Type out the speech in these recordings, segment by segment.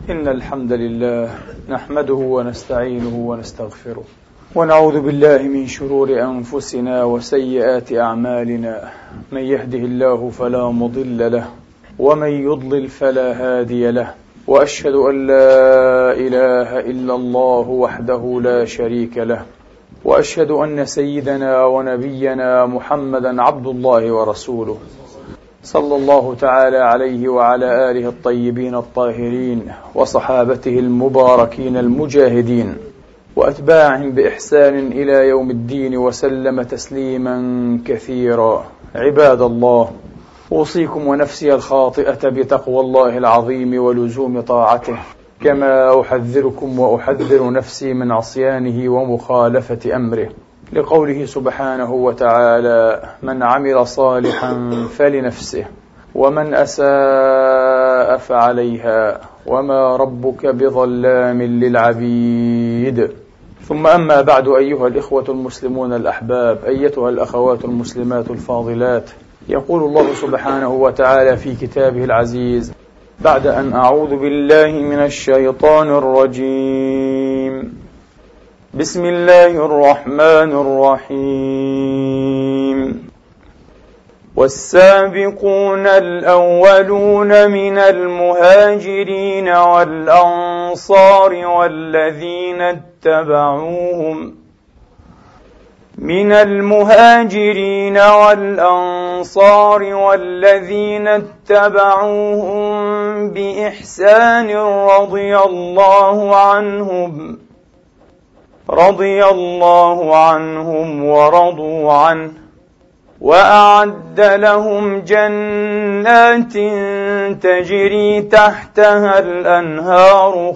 إن الحمد لله نحمده ونستعينه ونستغفره ونعوذ بالله من شرور أنفسنا وسيئات أعمالنا، من يهده الله فلا مضل له ومن يضلل فلا هادي له، وأشهد أن لا إله إلا الله وحده لا شريك له، وأشهد أن سيدنا ونبينا محمدا عبد الله ورسوله صلى الله تعالى عليه وعلى آله الطيبين الطاهرين وصحابته المباركين المجاهدين وأتباعهم بإحسان إلى يوم الدين وسلم تسليما كثيرا. عباد الله، أوصيكم ونفسي الخاطئة بتقوى الله العظيم ولزوم طاعته، كما أحذركم وأحذر نفسي من عصيانه ومخالفة أمره، لقوله سبحانه وتعالى: من عمل صالحا فلنفسه ومن أساء فعليها وما ربك بظلام للعبيد. ثم أما بعد، أيها الإخوة المسلمون الأحباب، أيتها الأخوات المسلمات الفاضلات، يقول الله سبحانه وتعالى في كتابه العزيز بعد أن أعوذ بالله من الشيطان الرجيم: بسم الله الرحمن الرحيم: والسابقون الأولون من المهاجرين والأنصار والذين اتبعوهم بإحسان رضي الله عنهم ورضوا عنه، وأعد لهم جنات تجري تحتها الأنهار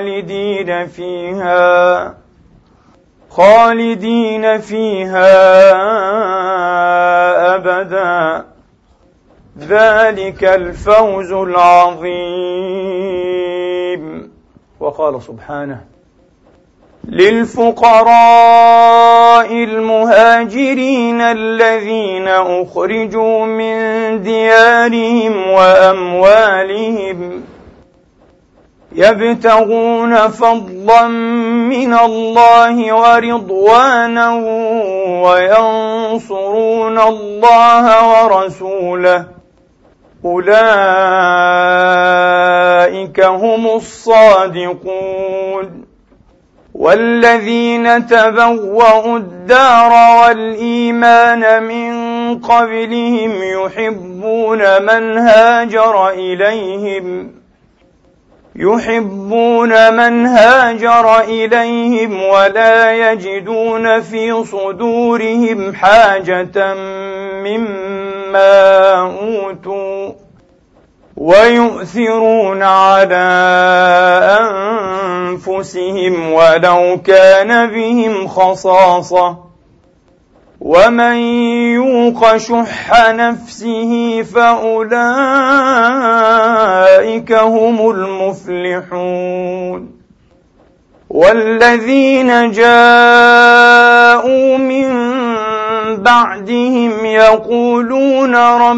خالدين فيها أبدا، ذلك الفوز العظيم. وقال سبحانه: للفقراء المهاجرين الذين أخرجوا من ديارهم وأموالهم يبتغون فضلا من الله ورضوانا وينصرون الله ورسوله، أولئك هم الصادقون. والذين تبوأوا الدار والإيمان من قبلهم يحبون من هاجر إليهم ولا يجدون في صدورهم حاجة مما أوتوا، ويؤثرون على أنفسهم ولو كان بهم خصاصة، ومن يوق شح نفسه فأولئك هم المفلحون. والذين جاءوا من بعدهم يقولون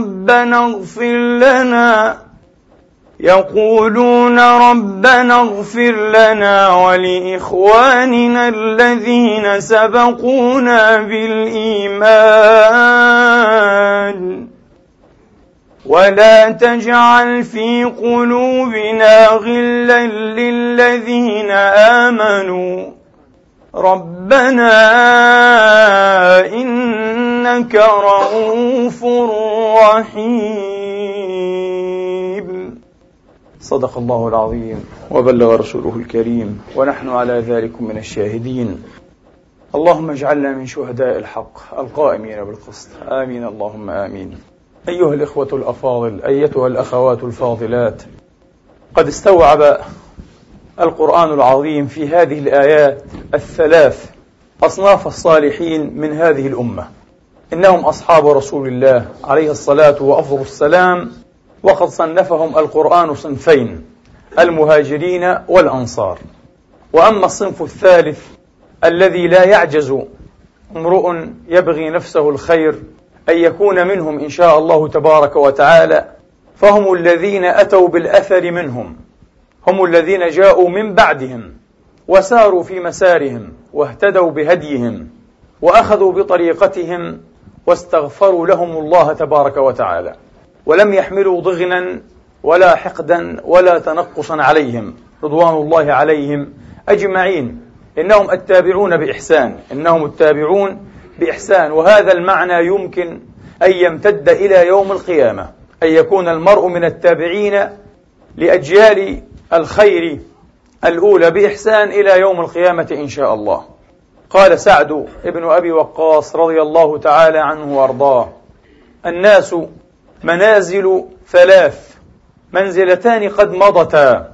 ربنا اغفر لنا ولإخواننا الذين سبقونا بالإيمان ولا تجعل في قلوبنا غلا للذين آمنوا ربنا إنك رؤوف رحيم. صدق الله العظيم وبلغ رسوله الكريم، ونحن على ذلك من الشاهدين. اللهم اجعلنا من شهداء الحق القائمين بالقسط، آمين اللهم آمين. أيها الإخوة الأفاضل، أيتها الأخوات الفاضلات، قد استوعب القرآن العظيم في هذه الآيات الثلاث أصناف الصالحين من هذه الأمة، إنهم أصحاب رسول الله عليه الصلاة وأفضل السلام، وقد صنفهم القرآن صنفين: المهاجرين والأنصار. وأما الصنف الثالث الذي لا يعجز امرؤ يبغي نفسه الخير أن يكون منهم إن شاء الله تبارك وتعالى، فهم الذين أتوا بالأثر منهم هم الذين جاءوا من بعدهم وساروا في مسارهم واهتدوا بهديهم وأخذوا بطريقتهم واستغفروا لهم الله تبارك وتعالى، ولم يحملوا ضغنا ولا حقدا ولا تنقصا عليهم رضوان الله عليهم أجمعين. إنهم التابعون بإحسان، إنهم التابعون بإحسان. وهذا المعنى يمكن أن يمتد إلى يوم القيامة، أن يكون المرء من التابعين لأجيال الخير الأولى بإحسان إلى يوم القيامة إن شاء الله. قال سعد بن أبي وقاص رضي الله تعالى عنه وأرضاه: الناس منازل ثلاث، منزلتان قد مضتا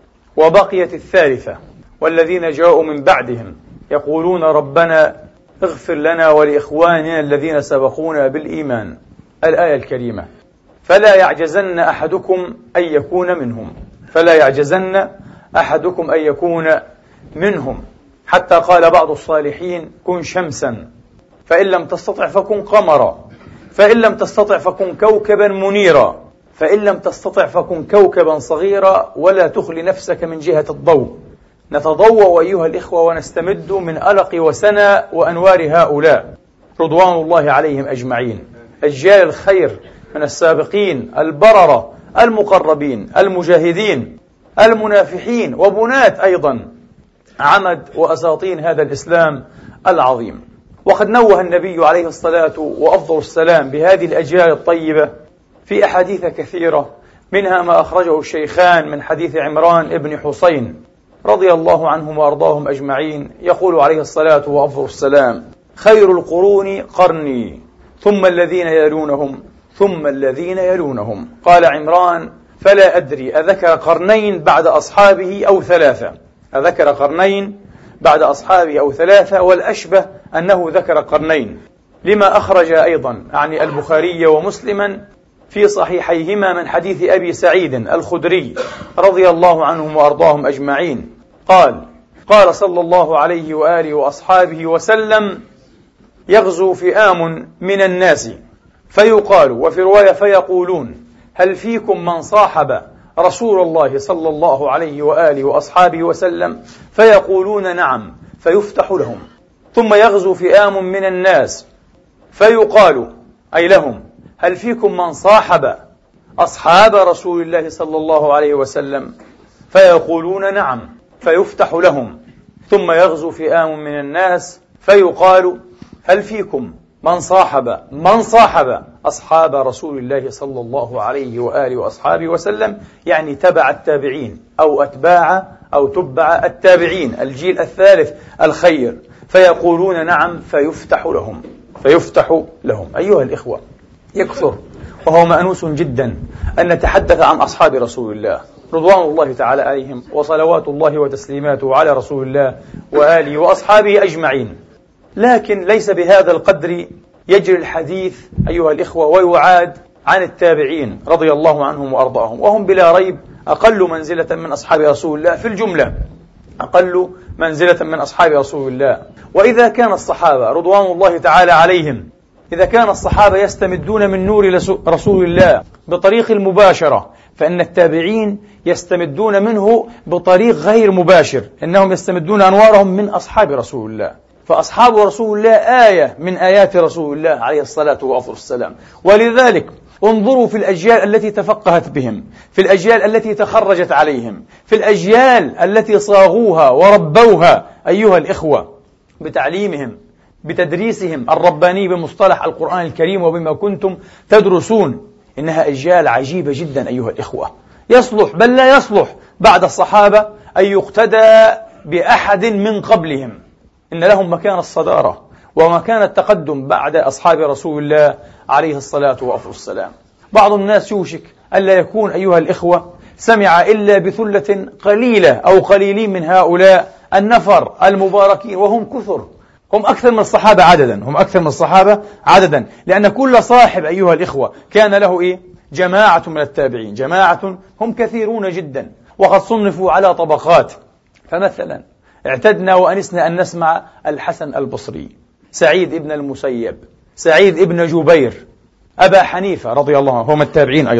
وبقيت الثالثة، والذين جاءوا من بعدهم يقولون ربنا اغفر لنا ولإخواننا الذين سبقونا بالإيمان. الآية الكريمة. فلا يعجزن أحدكم أن يكون منهم، فلا يعجزن أحدكم أن يكون منهم. حتى قال بعض الصالحين: كن شمسا، فإن لم تستطع فكن قمرا، فإن لم تستطع فكن كوكبا منيرا، فإن لم تستطع فكن كوكبا صغيرا، ولا تخل نفسك من جهة الضوء. نتضوء أيها الإخوة ونستمد من ألق وسنى وأنوار هؤلاء رضوان الله عليهم أجمعين، أجيال الخير من السابقين البررة المقربين المجاهدين المنافحين، وبنات أيضا عمد وأساطين هذا الإسلام العظيم. وقد نوه النبي عليه الصلاة وأفضل السلام بهذه الأجيال الطيبة في أحاديث كثيرة، منها ما أخرجه الشيخان من حديث عمران بن حسين رضي الله عنهم وأرضاهم أجمعين. يقول عليه الصلاة وأفضل السلام: خير القرون قرني، ثم الذين يلونهم، ثم الذين يلونهم. قال عمران: فلا أدري أذكر قرنين بعد أصحابه أو ثلاثة، أذكر قرنين بعد أصحابه أو ثلاثة، والأشبه أنه ذكر قرنين، لما أخرج أيضا عن البخاري ومسلما في صحيحيهما من حديث أبي سعيد الخدري رضي الله عنهم وأرضاهم أجمعين قال صلى الله عليه وآله وأصحابه وسلم: يغزو فئام من الناس فيقال، وفي رواية فيقولون: هل فيكم من صاحب رسول الله صلى الله عليه وآله وأصحابه وسلم؟ فيقولون: نعم، فيفتح لهم. ثم يغزو فئام من الناس فيقال، أي لهم: هل فيكم من صاحب أصحاب رسول الله صلى الله عليه وسلم؟ فيقولون: نعم، فيفتح لهم. ثم يغزو فئام من الناس فيقال: هل فيكم من صاحب أصحاب رسول الله صلى الله عليه وآله وأصحابه وسلم، يعني تبع التابعين أو أتباع أو تبع التابعين، الجيل الثالث الخير. فيقولون: نعم، فيفتح لهم. أيها الإخوة، يكثر وهو مأنوس جدا أن نتحدث عن أصحاب رسول الله رضوان الله تعالى عليهم وصلوات الله وتسليماته على رسول الله وآله وأصحابه أجمعين، لكن ليس بهذا القدر يجري الحديث أيها الإخوة ويعاد عن التابعين رضي الله عنهم وأرضاهم، وهم بلا ريب أقل منزلة من أصحاب رسول الله في الجملة، أقل منزلة من أصحاب رسول الله. وإذا كان الصحابة رضوان الله تعالى عليهم، إذا كان الصحابة يستمدون من نور رسول الله بطريق المباشرة، فإن التابعين يستمدون منه بطريق غير مباشر، إنهم يستمدون أنوارهم من أصحاب رسول الله. فأصحاب رسول الله آية من آيات رسول الله عليه الصلاة والسلام. ولذلك انظروا في الأجيال التي تفقهت بهم، في الأجيال التي تخرجت عليهم، في الأجيال التي صاغوها وربوها أيها الإخوة بتعليمهم بتدريسهم الرباني بمصطلح القرآن الكريم وبما كنتم تدرسون. إنها أجيال عجيبة جدا أيها الإخوة، يصلح بل لا يصلح بعد الصحابة أن يقتدى بأحد من قبلهم، إن لهم مكان الصدارة ومكان التقدم بعد أصحاب رسول الله عليه الصلاة والسلام. بعض الناس يوشك ألا يكون أيها الإخوة سمع إلا بثلة قليلة أو قليلين من هؤلاء النفر المباركين، وهم كثر، هم أكثر من الصحابة عددا، لأن كل صاحب أيها الإخوة كان له جماعة من التابعين، جماعة هم كثيرون جدا، وقد صنفوا على طبقات. فمثلا اعتدنا وأنسنا أن نسمع الحسن البصري، سعيد ابن المسيب، سعيد ابن جبير، أبا حنيفة رضي الله عنه، هم التابعين أيضا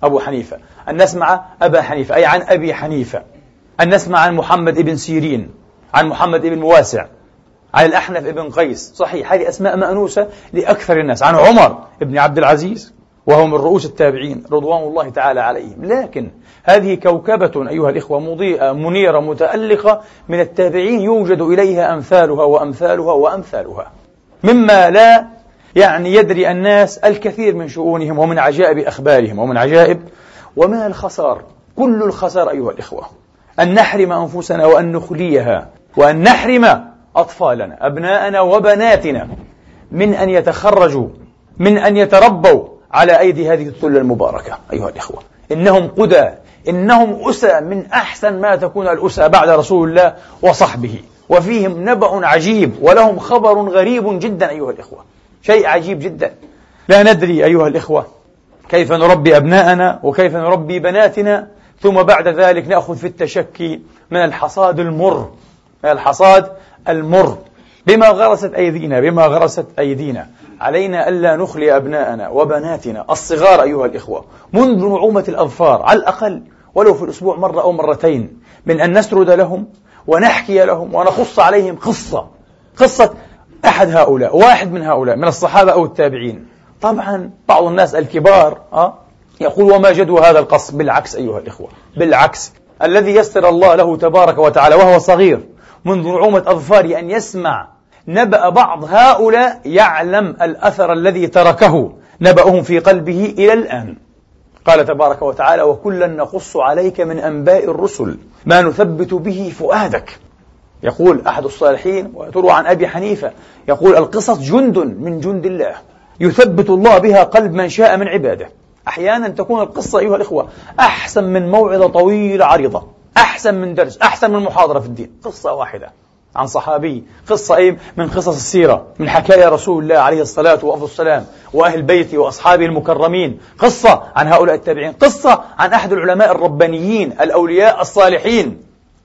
أبو حنيفة، أن نسمع أبا حنيفة أي عن أبي حنيفة، أن نسمع عن محمد بن سيرين، عن محمد بن مواسع، عن الأحنف بن قيس. صحيح، هذه أسماء مأنوسة لأكثر الناس. عن عمر بن عبد العزيز، وهو من رؤوس التابعين رضوان الله تعالى عليهم. لكن هذه كوكبة أيها الإخوة مضيئة منيرة متألقة من التابعين، يوجد إليها أمثالها وأمثالها وأمثالها، مما لا يدري الناس الكثير من شؤونهم ومن عجائب أخبارهم ومن عجائب ومن الخسار. كل الخسار أيها الإخوة أن نحرم أنفسنا وأن نخليها وأن نحرم أطفالنا أبناءنا وبناتنا من أن يتخرجوا، من أن يتربوا على أيدي هذه الثلة المباركة. أيها الإخوة، إنهم قدى، إنهم أسى من أحسن ما تكون الأسى بعد رسول الله وصحبه، وفيهم نبأ عجيب ولهم خبر غريب جدا. أيها الإخوة، شيء عجيب جدا. لا ندري أيها الإخوة كيف نربي أبناءنا وكيف نربي بناتنا، ثم بعد ذلك نأخذ في التشكي من الحصاد المر، من الحصاد المر بما غرست أيدينا. علينا ألا نخلي أبناءنا وبناتنا الصغار أيها الإخوة منذ نعومة الأظفار، على الأقل ولو في الأسبوع مرة أو مرتين، من أن نسرد لهم ونحكي لهم ونقص عليهم قصة أحد هؤلاء، واحد من هؤلاء من الصحابة أو التابعين. طبعا بعض الناس الكبار يقول وما جدوى هذا القص. بالعكس أيها الإخوة، بالعكس، الذي يسر الله له تبارك وتعالى وهو صغير منذ نعومة أظفاره أن يسمع نبأ بعض هؤلاء، يعلم الأثر الذي تركه نبأهم في قلبه إلى الآن. قال تبارك وتعالى وكلا نقص عليك من أنباء الرسل ما نثبت به فؤادك. يقول أحد الصالحين وتروى عن أبي حنيفة، يقول القصص جند من جند الله يثبت الله بها قلب من شاء من عباده. أحيانا تكون القصة أيها الإخوة أحسن من موعظة طويلة عريضة، أحسن من درس، أحسن من محاضرة في الدين. قصة واحدة عن صحابي، قصة من قصص السيرة، من حكاية رسول الله عليه الصلاة والسلام وأهل بيته وأصحابه المكرمين، قصة عن هؤلاء التابعين، قصة عن أحد العلماء الربانيين الأولياء الصالحين.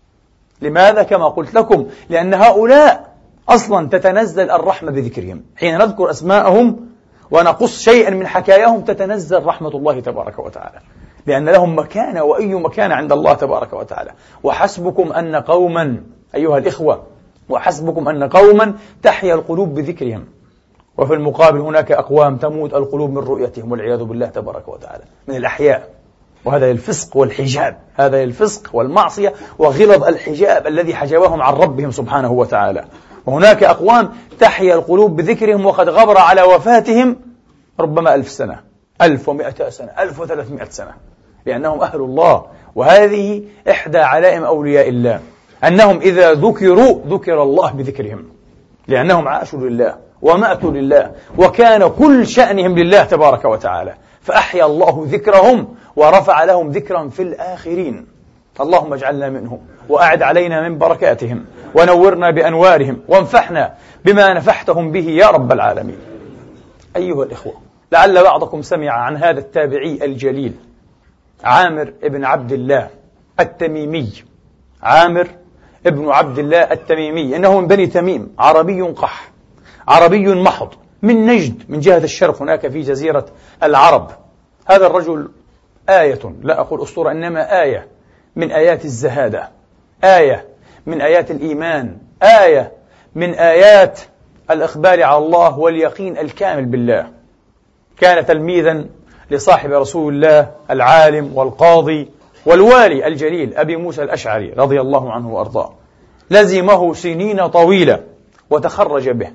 لماذا؟ كما قلت لكم، لأن هؤلاء أصلا تتنزل الرحمة بذكرهم. حين نذكر أسماءهم ونقص شيئا من حكاياهم تتنزل رحمة الله تبارك وتعالى، لأن لهم مكانة، وأي مكانة عند الله تبارك وتعالى. وحسبكم أن قوما أيها الإخوة، وحسبكم أن قوما تحيا القلوب بذكرهم، وفي المقابل هناك أقوام تموت القلوب من رؤيتهم والعياذ بالله تبارك وتعالى، من الأحياء. وهذا الفسق والحجاب، هذا الفسق والمعصية وغلظ الحجاب الذي حجبهم عن ربهم سبحانه وتعالى. وهناك أقوام تحيا القلوب بذكرهم وقد غبر على وفاتهم ربما 1000 سنة، 1100 سنة، 1300 سنة، لأنهم أهل الله. وهذه إحدى علائم أولياء الله، أنهم إذا ذكروا ذكر الله بذكرهم، لأنهم عاشوا لله وماتوا لله وكان كل شأنهم لله تبارك وتعالى، فأحيا الله ذكرهم ورفع لهم ذكرا في الآخرين. اللهم اجعلنا منهم، وأعد علينا من بركاتهم، ونورنا بأنوارهم، وانفحنا بما نفحتهم به يا رب العالمين. أيها الإخوة، لعل بعضكم سمع عن هذا التابعي الجليل عامر ابن عبد الله التميمي. عامر ابن عبد الله التميمي، إنه من بني تميم، عربي قح، عربي محض، من نجد، من جهة الشرق هناك في جزيرة العرب. هذا الرجل آية، لا أقول أسطورة، إنما آية من آيات الزهادة، آية من آيات الإيمان، آية من آيات الإقبال على الله واليقين الكامل بالله. كان تلميذا لصاحب رسول الله العالم والقاضي والوالي الجليل أبي موسى الأشعري رضي الله عنه وأرضاه. لزمه سنين طويلة وتخرج به،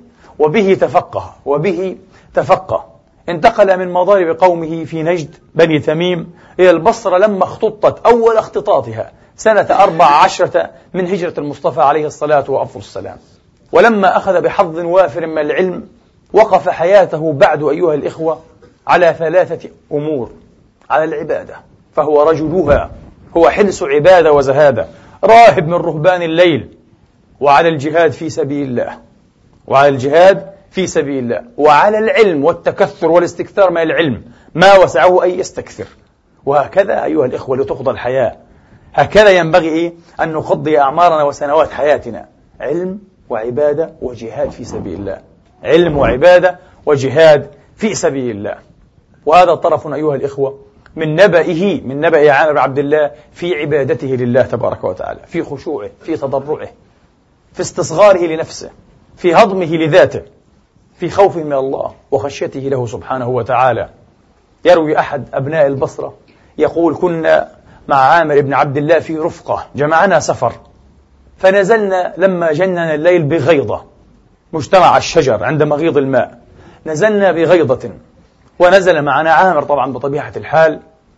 وبه تفقه. انتقل من مضارب قومه في نجد بني تميم إلى البصرة لما اختطت أول اختطاطها سنة 14 من هجرة المصطفى عليه الصلاة والسلام. ولما أخذ بحظ وافر من العلم وقف حياته بعد أيها الإخوة على 3 أمور: على العبادة، فهو رجلها، هو حلس عبادة وزهادة، راهب من رهبان الليل، وعلى الجهاد في سبيل الله، وعلى العلم والتكثر والاستكثار من العلم ما وسعه أن يستكثر. وهكذا أيها الإخوة لتقضى الحياة، هكذا ينبغي أن نقضي أعمارنا وسنوات حياتنا: علم وعبادة وجهاد في سبيل الله، علم وعبادة وجهاد في سبيل الله. وهذا طرف أيها الإخوة من نبأ عامر بن عبد الله في عبادته لله تبارك وتعالى، في خشوعه، في تضرعه، في استصغاره لنفسه، في هضمه لذاته، في خوفه من الله وخشيته له سبحانه وتعالى. يروي أحد أبناء البصرة يقول: كنا مع عامر بن عبد الله في رفقة، جمعنا سفر، فنزلنا لما جننا الليل بغيضة، مجتمع الشجر عند مغيض الماء، نزلنا بغيضة، ونزل معنا عامر طبعا بطبيعة الحال.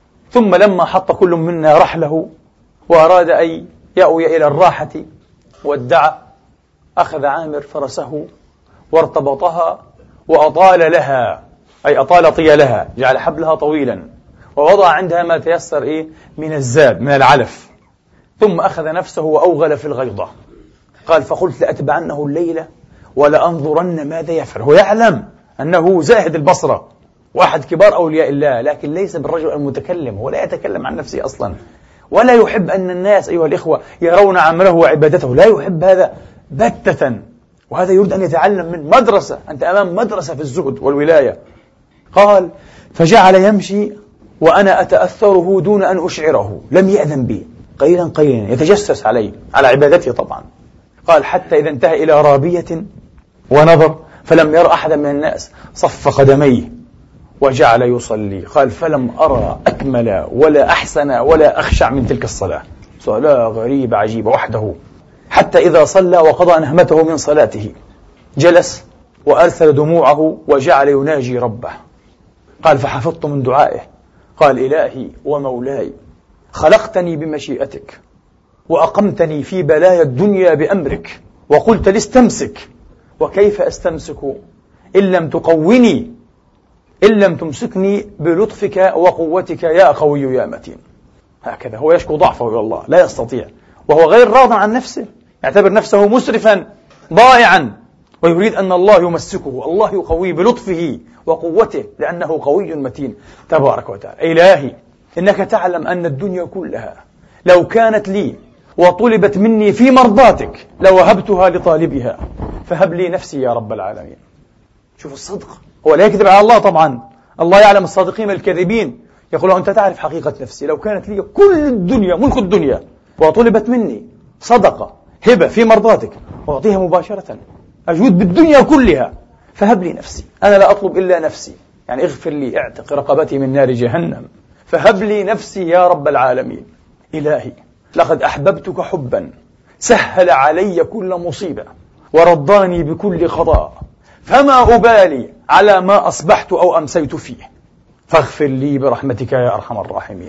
ثم لما حط كل منا رحله وأراد أن يأوي إلى الراحة وادعى، أخذ عامر فرسه وارتبطها وأطال لها، أي أطال طيلها، جعل حبلها طويلا، ووضع عندها ما تيسر من الزاد من العلف، ثم أخذ نفسه وأوغل في الغيضة. قال: فقلت لأتبعنه الليلة ولأنظرن ماذا يفعل. هو يعلم أنه زاهد البصرة وأحد كبار أولياء الله، لكن ليس بالرجل المتكلم، هو لا يتكلم عن نفسه أصلا، ولا يحب أن الناس أيها الإخوة يرون عمله وعبادته، لا يحب هذا بتة، وهذا يريد أن يتعلم من مدرسة. أنت أمام مدرسة في الزهد والولاية. قال: فجعل يمشي وأنا أتأثره دون أن أشعره، لم يأذن بي، قليلا قليلا يتجسس علي، على عبادته طبعا. قال: حتى إذا انتهى إلى رابية ونظر فلم ير أحدا من الناس، صف قدميه وجعل يصلي. قال: فلم أرى أكمل ولا أحسن ولا أخشع من تلك الصلاة، صلاة غريبة عجيبة وحده. حتى إذا صلى وقضى نهمته من صلاته جلس وأرسل دموعه وجعل يناجي ربه. قال: فحفظت من دعائه. قال: إلهي ومولاي، خلقتني بمشيئتك وأقمتني في بلايا الدنيا بأمرك، وقلت لي استمسك، وكيف أستمسك إن لم تقوني، إن لم تمسكني بلطفك وقوتك يا قوي يا متين. هكذا هو يشكو ضعفه إلى الله، لا يستطيع، وهو غير راض عن نفسه، يعتبر نفسه مسرفا ضائعا، ويريد أن الله يمسكه، الله يقويه بلطفه وقوته، لأنه قوي متين تبارك وتعالى. إلهي، إنك تعلم أن الدنيا كلها لو كانت لي وطلبت مني في مرضاتك لوهبتها لطالبها، فهب لي نفسي يا رب العالمين. شوف الصدق، هو لا يكذب على الله طبعا، الله يعلم الصادقين الكاذبين. يقول: أنت تعرف حقيقة نفسي، لو كانت لي كل الدنيا، ملك الدنيا، وطلبت مني صدقة هبة في مرضاتك، أعطيها مباشرة، أجود بالدنيا كلها، فهب لي نفسي، أنا لا أطلب إلا نفسي، يعني اغفر لي، اعتق رقبتي من نار جهنم، فهب لي نفسي يا رب العالمين. إلهي، لقد أحببتك حبا سهل علي كل مصيبة ورضاني بكل قضاء، فما أبالي على ما أصبحت أو أمسيت فيه، فاغفر لي برحمتك يا أرحم الراحمين.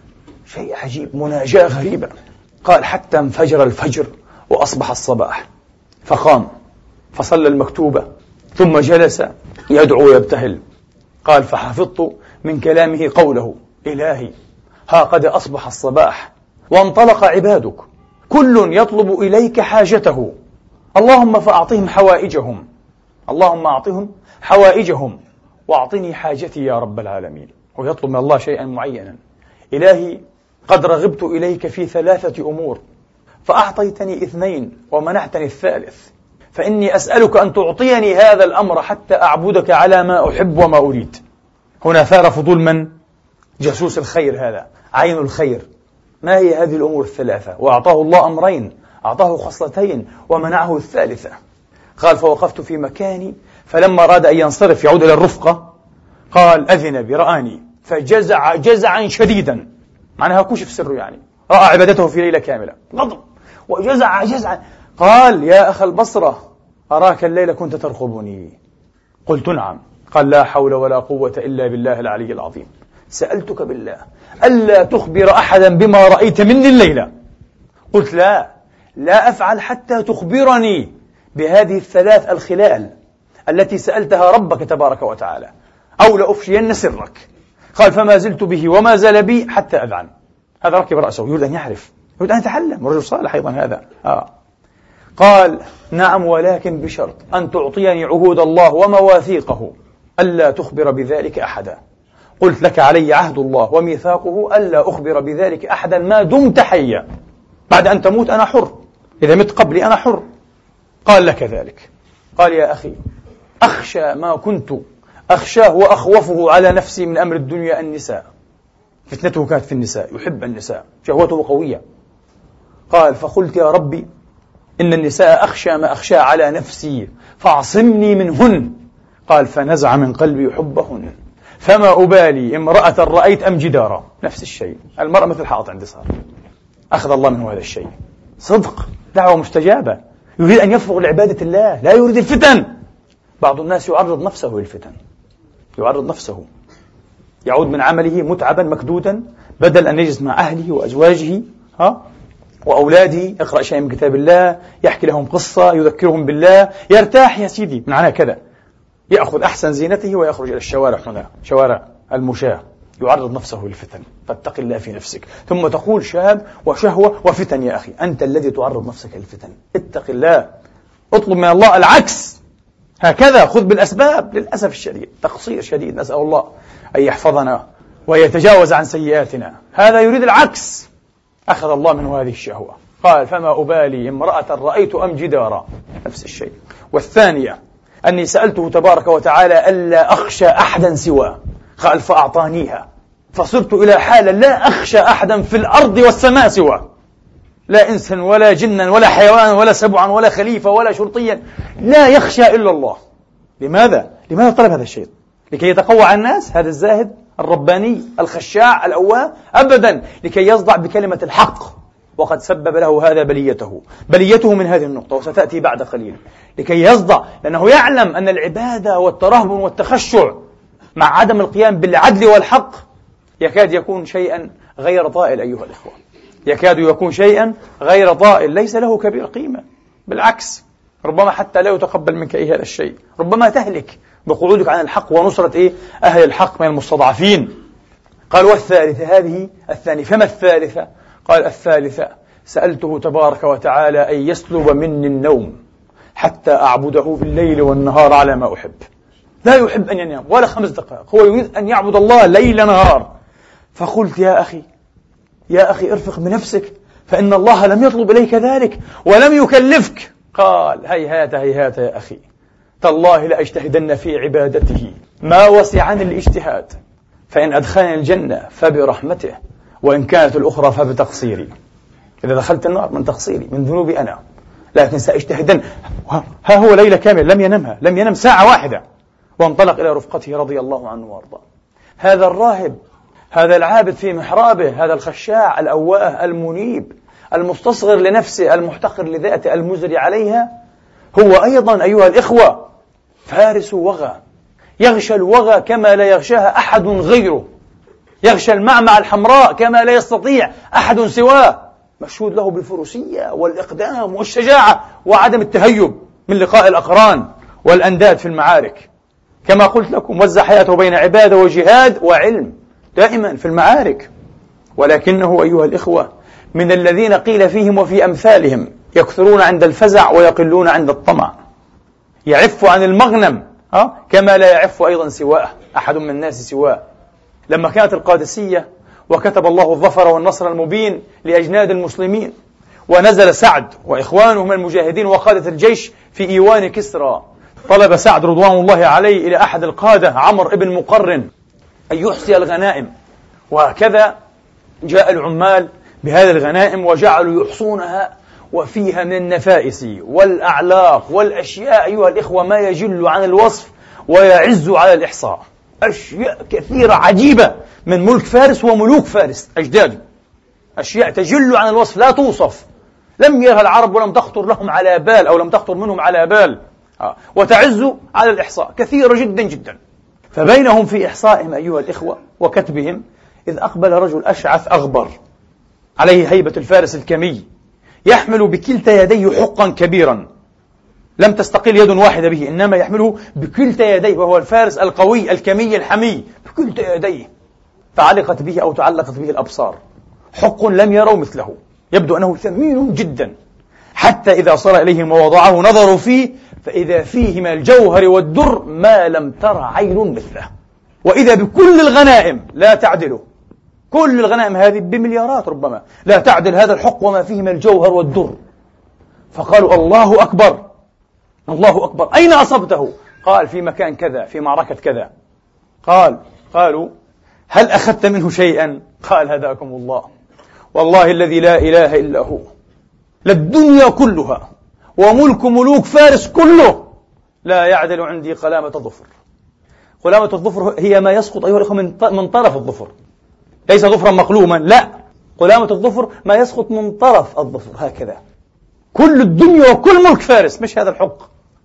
شيء عجيب، مناجاة غريبة. قال: حتى انفجر الفجر وأصبح الصباح، فقام فصلى المكتوبة ثم جلس يدعو ويبتهل. قال: فحفظت من كلامه قوله: إلهي، ها قد أصبح الصباح وانطلق عبادك، كل يطلب إليك حاجته، اللهم فأعطهم حوائجهم، اللهم أعطهم حوائجهم وأعطني حاجتي يا رب العالمين. هو يطلب من الله شيئا معينا: إلهي، قد رغبت إليك في 3 أمور، فأعطيتني 2 ومنعتني الثالث، فإني أسألك أن تعطيني هذا الأمر حتى أعبدك على ما أحب وما أريد. هنا ثار فضول من؟ جاسوس الخير، هذا عين الخير. ما هي هذه الأمور 3؟ وأعطاه الله أمرين، أعطاه خصلتين ومنعه الثالثة. قال: فوقفت في مكاني، فلما أراد أن ينصرف يعود إلى الرفقة، قال: أذن بي، رآني، فجزع جزعا شديدا، معناها كشف سره، يعني رأى عبادته في ليلة كاملة، غضب وجزع جزعا. قال: يا أخ البصرة، أراك الليلة كنت ترقبني. قلت: نعم. قال: لا حول ولا قوة إلا بالله العلي العظيم، سألتك بالله ألا تخبر أحدا بما رأيت مني الليلة. قلت: لا أفعل حتى تخبرني بهذه 3 الخلال التي سألتها ربك تبارك وتعالى، أو لأفشين سرك. قال: فما زلت به وما زال بي حتى أذعن. هذا ركب رأسه، يريد أن يعرف، يريد أن يتعلم، رجل صالح أيضا هذا. قال: نعم، ولكن بشرط أن تعطيني عهود الله ومواثيقه ألا تخبر بذلك أحدا. قلت: لك علي عهد الله وميثاقه ألا أخبر بذلك أحدا ما دمت حيا، بعد أن تموت أنا حر، إذا مت قبلي أنا حر. قال: لك ذلك. قال: يا أخي، أخشى ما كنت أخشاه وأخوفه على نفسي من أمر الدنيا النساء، فتنته كانت في النساء، يحب النساء، شهوته قوية. قال: فقلت يا ربي إن النساء أخشى ما أخشى على نفسي فاعصمني منهن. قال: فنزع من قلبي حبهن فما أبالي امرأة رأيت أم جدارا. نفس الشيء، المرأة مثل حائط عندي صار. أخذ الله منه هذا الشيء. صدق، دعوة مستجابة، يريد أن يفرغ لعبادة الله، لا يريد الفتن. بعض الناس يعرض نفسه للفتن، يعرض نفسه، يعود من عمله متعبا مكدودا، بدل أن يجلس مع أهله وأزواجه وأولاده، يقرأ شيء من كتاب الله، يحكي لهم قصة، يذكرهم بالله، يرتاح يا سيدي. معناه كذا يأخذ أحسن زينته ويخرج إلى الشوارع، هنا شوارع المشاة، يعرض نفسه للفتن. فاتق الله في نفسك. ثم تقول شاب وشهوة وفتن. يا أخي أنت الذي تعرض نفسك للفتن، اتق الله، اطلب من الله العكس. هكذا خذ بالأسباب. للأسف الشديد تقصير شديد، نسأل الله أن يحفظنا ويتجاوز عن سيئاتنا. هذا يريد العكس، أخذ الله منه هذه الشهوة. قال: فما أبالي امرأة رأيت أم جدارا. نفس الشيء. والثانية أني سألته تبارك وتعالى ألا أخشى أحدا سواه. قال: فأعطانيها، فصرت إلى حالة لا أخشى أحدا في الأرض والسماء سواه، لا إنسا ولا جنا ولا حيوان ولا سبعا ولا خليفة ولا شرطيا، لا يخشى إلا الله. لماذا؟ لماذا طلب هذا الشيء؟ لكي يتقوى على الناس؟ هذا الزاهد الرباني الخشاع الأواه؟ أبدا، لكي يصدع بكلمة الحق. وقد سبب له هذا بليته من هذه النقطة، وستأتي بعد قليل. لكي يصدع، لأنه يعلم أن العبادة والترهب والتخشع مع عدم القيام بالعدل والحق يكاد يكون شيئا غير طائل. أيها الإخوة، يكاد يكون شيئا غير طائل، ليس له كبير قيمة، بالعكس ربما حتى لا يتقبل منك هذا الشيء، ربما تهلك بقعودك عن الحق ونصرة أهل الحق من المستضعفين. قال: والثالثة، هذه الثانية. فما الثالثة؟ قال: الثالثة سألته تبارك وتعالى أن يسلب مني النوم حتى أعبده بالليل والنهار على ما أحب. لا يحب أن ينام ولا 5 دقائق، هو يريد أن يعبد الله ليل نهار. فقلت: يا أخي ارفق بنفسك، فإن الله لم يطلب إليك ذلك ولم يكلفك. قال: هيهات هيهات يا أخي، تالله لأجتهدن في عبادته ما وسعني الاجتهاد، فإن أدخلني الجنة فبرحمته، وإن كانت الأخرى فبتقصيري. إذا دخلت النار من تقصيري، من ذنوبي أنا، لكن سأجتهدن. ها هو ليلة كاملة لم ينم ساعة واحدة، وانطلق إلى رفقته رضي الله عنه وارضاه. هذا الراهب، هذا العابد في محرابه، هذا الخشاع الأواه المنيب المستصغر لنفسه المحتقر لذاته المزري عليها، هو أيضا أيها الإخوة فارس وغى، يغشى الوغى كما لا يغشاها أحد غيره، يغشى المعمعة الحمراء كما لا يستطيع أحد سواه، مشهود له بالفروسية والإقدام والشجاعة وعدم التهيب من لقاء الأقران والأنداد في المعارك. كما قلت لكم، وزع حياته بين عبادة وجهاد وعلم دائما في المعارك. ولكنه أيها الإخوة من الذين قيل فيهم وفي أمثالهم: يكثرون عند الفزع ويقلون عند الطمع، يعف عن المغنم كما لا يعف أيضا سواه أحد من الناس سواه. لما كانت القادسية وكتب الله الظفر والنصر المبين لأجناد المسلمين، ونزل سعد وإخوانه من المجاهدين وقادة الجيش في إيوان كسرى، طلب سعد رضوان الله عليه إلى أحد القادة عمرو بن مقرن أن يحصي الغنائم، وهكذا جاء العمال بهذه الغنائم وجعلوا يحصونها، وفيها من النفائس والأعلاق والأشياء أيها الإخوة ما يجل عن الوصف ويعز على الإحصاء، أشياء كثيرة عجيبة من ملك فارس وملوك فارس أجداده، أشياء تجل عن الوصف لا توصف، لم يرها العرب ولم تخطر لهم على بال أو لم تخطر منهم على بال، وتعز على الإحصاء كثيرة جدا جدا. فبينهم في إحصائهم أيها الإخوة وكتبهم إذ أقبل رجل أشعث أغبر عليه هيبة الفارس الكمي، يحمل بكلتا يديه حقا كبيرا لم تستقل يد واحدة به، إنما يحمله بكلتا يديه، وهو الفارس القوي الكمي الحمي بكلتا يديه، فعلقت به أو تعلقت به الأبصار، حق لم يروا مثله، يبدو أنه ثمين جدا، حتى إذا صار إليهم ووضعه نظروا فيه فإذا فيه من الجوهر والدر ما لم تر عين مثله، وإذا بكل الغنائم لا تعدله، كل الغنائم هذه بمليارات ربما لا تعدل هذا الحق وما فيه من الجوهر والدر. فقالوا: الله أكبر الله أكبر، أين أصبته؟ قال: في مكان كذا، في معركة كذا. قالوا: هل أخذت منه شيئا؟ قال هداكم الله، والله الذي لا إله إلا هو، للدنيا كلها وملك ملوك فارس كله لا يعدل عندي قلامة ظفر. قلامة الظفر هي ما يسقط أيها الأخوة من طرف الظفر، ليس ظفرا مقلوما، لا، قلامة الظفر ما يسقط من طرف الظفر هكذا. كل الدنيا وكل ملك فارس، مش هذا الحق.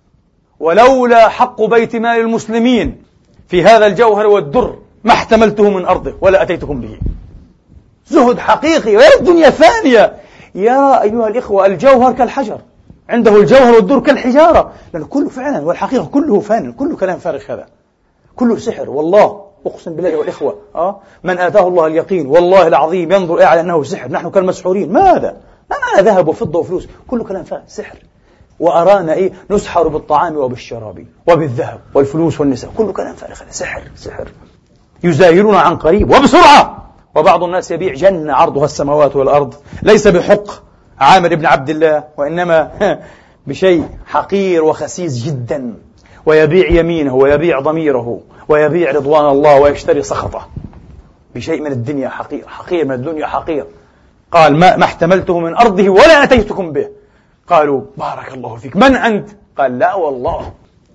ولولا حق بيت مال المسلمين في هذا الجوهر والدر ما احتملته من أرضه ولا أتيتكم به. زهد حقيقي، ويا الدنيا فانية. يا أيها الإخوة الجوهر كالحجر، عنده الجوهر والدر كالحجارة، لأنه كله فعلا والحقيقة كله فان، كله كلام فارغ، هذا كله سحر. والله أقسم بالله أيها الإخوة من آتاه الله اليقين والله العظيم ينظر على أنه سحر، نحن كالمسحورين. ماذا؟ ما معنى ذهب وفضة وفلوس؟ كله كلام فارغ، سحر. وأرانا نسحر بالطعام وبالشراب وبالذهب والفلوس والنساء، كله كلام فارغ، سحر سحر. يزايرون عن قريب وبسرعة. وبعض الناس يبيع جنة عرضها السماوات والأرض، ليس بحق عامر بن عبد الله، وإنما بشيء حقير وخسيس جدا، ويبيع يمينه ويبيع ضميره ويبيع رضوان الله ويشتري سخطه بشيء من الدنيا حقير، حقير من الدنيا حقير. قال ما احتملته من أرضه ولا أتيتكم به. قالوا بارك الله فيك، من أنت؟ قال لا والله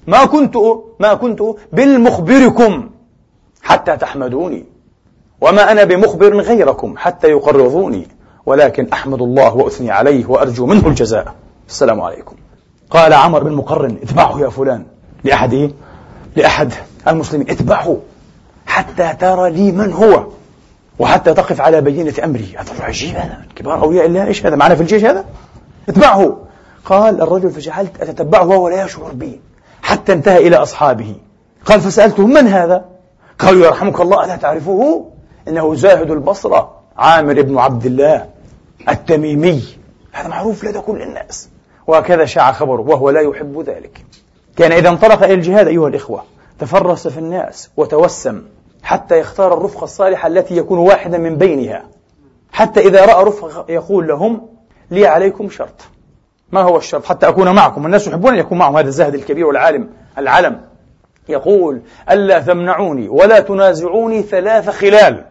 ما كنت بالمخبركم حتى تحمدوني، وما أنا بمخبر غيركم حتى يقرضوني، ولكن أحمد الله وأثني عليه وأرجو منه الجزاء. السلام عليكم. قال عمر بن مقرن اتبعه يا فلان، لأحد المسلمين، اتبعه حتى ترى لي من هو وحتى تقف على بينة أمري. هذا عجيب، هذا كبار أولياء الله، إيش هذا معنا في الجيش هذا؟ اتبعه. قال الرجل فجعلت أتتبعه وهو لا يشعر بي حتى انتهى إلى أصحابه. قال فسألته من هذا؟ قالوا يرحمك الله ألا تعرفه؟ إنه زاهد البصرة عامر بن عبد الله التميمي، هذا معروف لدى كل الناس. وهكذا شاع خبره وهو لا يحب ذلك. كان إذا انطلق إلى الجهاد أيها الإخوة تفرس في الناس وتوسم حتى يختار الرفقة الصالحة التي يكون واحدا من بينها، حتى إذا رأى رفقة يقول لهم لي عليكم شرط. ما هو الشرط؟ حتى أكون معكم، الناس يحبون أن يكون معهم، هذا الزاهد الكبير العلم. يقول ألا تمنعوني ولا تنازعوني 3 خلال.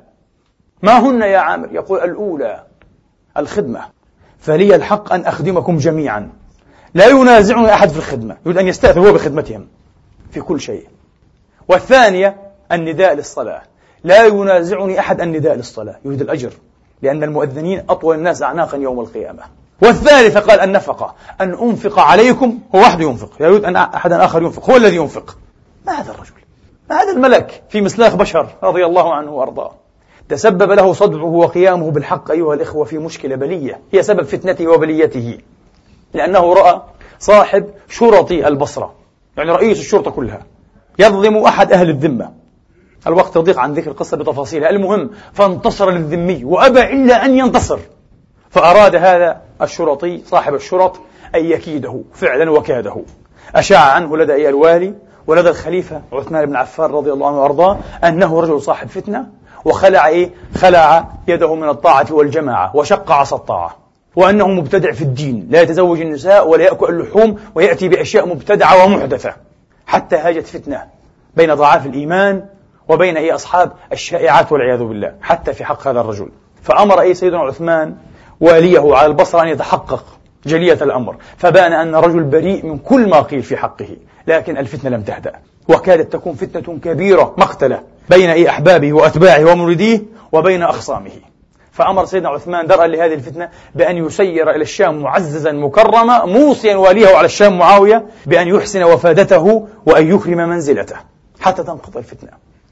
ما هن يا عامر؟ يقول الأولى الخدمة، فلي الحق أن أخدمكم جميعا، لا ينازعني أحد في الخدمة، يريد أن يستأثر هو بخدمتهم في كل شيء. والثانية النداء للصلاة، لا ينازعني أحد النداء للصلاة، يريد الأجر، لأن المؤذنين أطول الناس أعناقا يوم القيامة. والثالثة قال النفقة، أن أنفق عليكم، هو وحده ينفق، يريد أن أحدا آخر ينفق، هو الذي ينفق. ما هذا الرجل؟ ما هذا الملك في مسلاخ بشر رضي الله عنه وأرضاه؟ تسبب له صدعه وقيامه بالحق أيها الإخوة في مشكلة بلية هي سبب فتنته وبليته، لأنه رأى صاحب شرطي البصرة، يعني رئيس الشرطة كلها، يظلم أحد أهل الذمة. الوقت يضيق عن ذكر القصة بتفاصيلها، المهم فانتصر للذمي وأبى إلا أن ينتصر، فأراد هذا الشرطي صاحب الشرط أن يكيده فعلا وكاده. أشاع عنه لدى الوالي ولدى الخليفة عثمان بن عفان رضي الله عنه وأرضاه أنه رجل صاحب فتنة، وخلع خلع يده من الطاعة والجماعة وشق عصا الطاعة، وأنه مبتدع في الدين، لا يتزوج النساء ولا يأكل اللحوم ويأتي بأشياء مبتدعة ومحدثة، حتى هاجت فتنة بين ضعاف الإيمان وبين أصحاب الشائعات والعياذ بالله، حتى في حق هذا الرجل. فأمر سيدنا عثمان واليه على البصرة أن يتحقق جلية الأمر، فبان أن رجل بريء من كل ما قيل في حقه، لكن الفتنة لم تهدأ، وكادت تكون فتنة كبيرة مقتلة بين أحبابه وأتباعه ومريديه وبين أخصامه. فأمر سيدنا عثمان درءا لهذه الفتنة بأن يسير إلى الشام معززا مكرما، موصيا واليه على الشام معاوية بأن يحسن وفادته وأن يكرم منزلته حتى تنقضي الفتنة.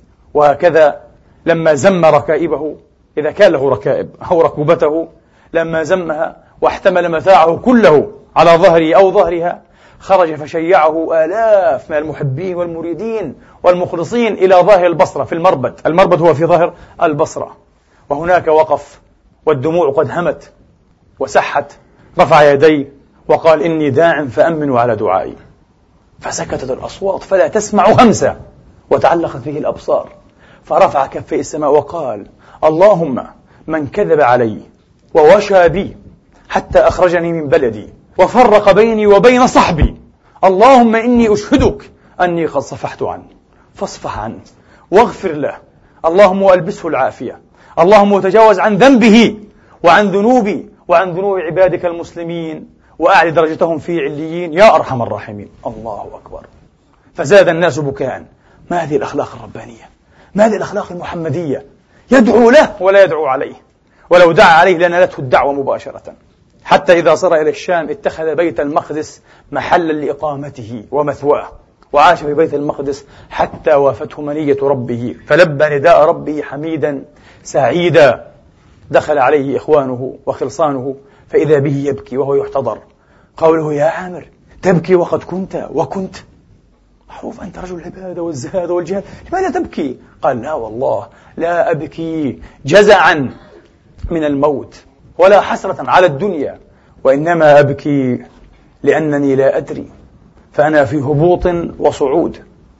وهكذا لما زم ركائبه، إذا كان له ركائب أو ركوبته، لما زمها واحتمل متاعه كله على ظهره أو ظهرها، خرج فشيعه آلاف من المحبين والمريدين والمخلصين إلى ظاهر البصرة في المربد. المربد هو في ظاهر البصرة، وهناك وقف والدموع قد همت وسحت، رفع يديه وقال إني داع فأمنوا على دعائي. فسكتت الأصوات فلا تسمع همسة، وتعلقت به الأبصار، فرفع كفي السماء وقال اللهم من كذب علي ووشى بي حتى أخرجني من بلدي وفرق بيني وبين صحبي، اللهم إني أشهدك أني قد صفحت عنه فاصفح عنه واغفر له، اللهم ألبسه العافية، اللهم تجاوز عن ذنبه وعن ذنوبي وعن ذنوب عبادك المسلمين وأعلي درجتهم في عليين يا أرحم الراحمين. الله أكبر. فزاد الناس بكاء. ما هذه الأخلاق الربانية؟ ما هذه الأخلاق المحمدية؟ يدعو له ولا يدعو عليه، ولو دعا عليه لنالته الدعوة مباشرة. حتى إذا صار إلى الشام اتخذ بيت المقدس محلا لإقامته ومثواه، وعاش في بيت المقدس حتى وافته منية ربه، فلبى نداء ربه حميدا سعيدا. دخل عليه إخوانه وخلصانه فإذا به يبكي وهو يحتضر. قوله يا عامر تبكي وقد كنت معروف أنت رجل العبادة والزهاد والجهاد، لماذا تبكي؟ قال لا والله لا أبكي جزعا من الموت ولا حسرة على الدنيا، وإنما أبكي لأنني لا أدري، فأنا في هبوط وصعود،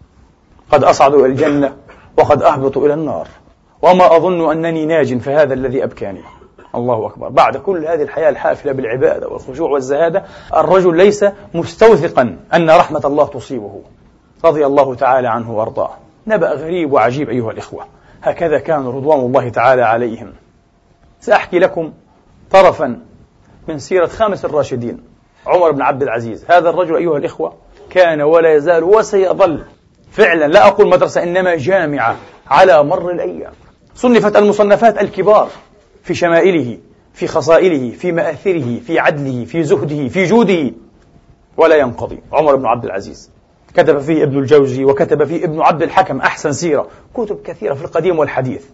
قد أصعد إلى الجنة وقد أهبط إلى النار، وما أظن أنني ناج، فهذا الذي أبكاني. الله أكبر. بعد كل هذه الحياة الحافلة بالعبادة والخشوع والزهادة، الرجل ليس مستوثقا أن رحمة الله تصيبه، رضي الله تعالى عنه وارضاه. نبأ غريب وعجيب أيها الإخوة، هكذا كانوا رضوان الله تعالى عليهم. سأحكي لكم طرفا من سيرة خامس الراشدين عمر بن عبد العزيز. هذا الرجل أيها الإخوة كان ولا يزال وسيظل فعلا، لا أقول مدرسة إنما جامعة على مر الأيام. صنفت المصنفات الكبار في شمائله، في خصائله، في مآثره، في عدله، في زهده، في جوده، ولا ينقضي. عمر بن عبد العزيز كتب فيه ابن الجوزي، وكتب فيه ابن عبد الحكم أحسن سيرة، كتب كثيرة في القديم والحديث،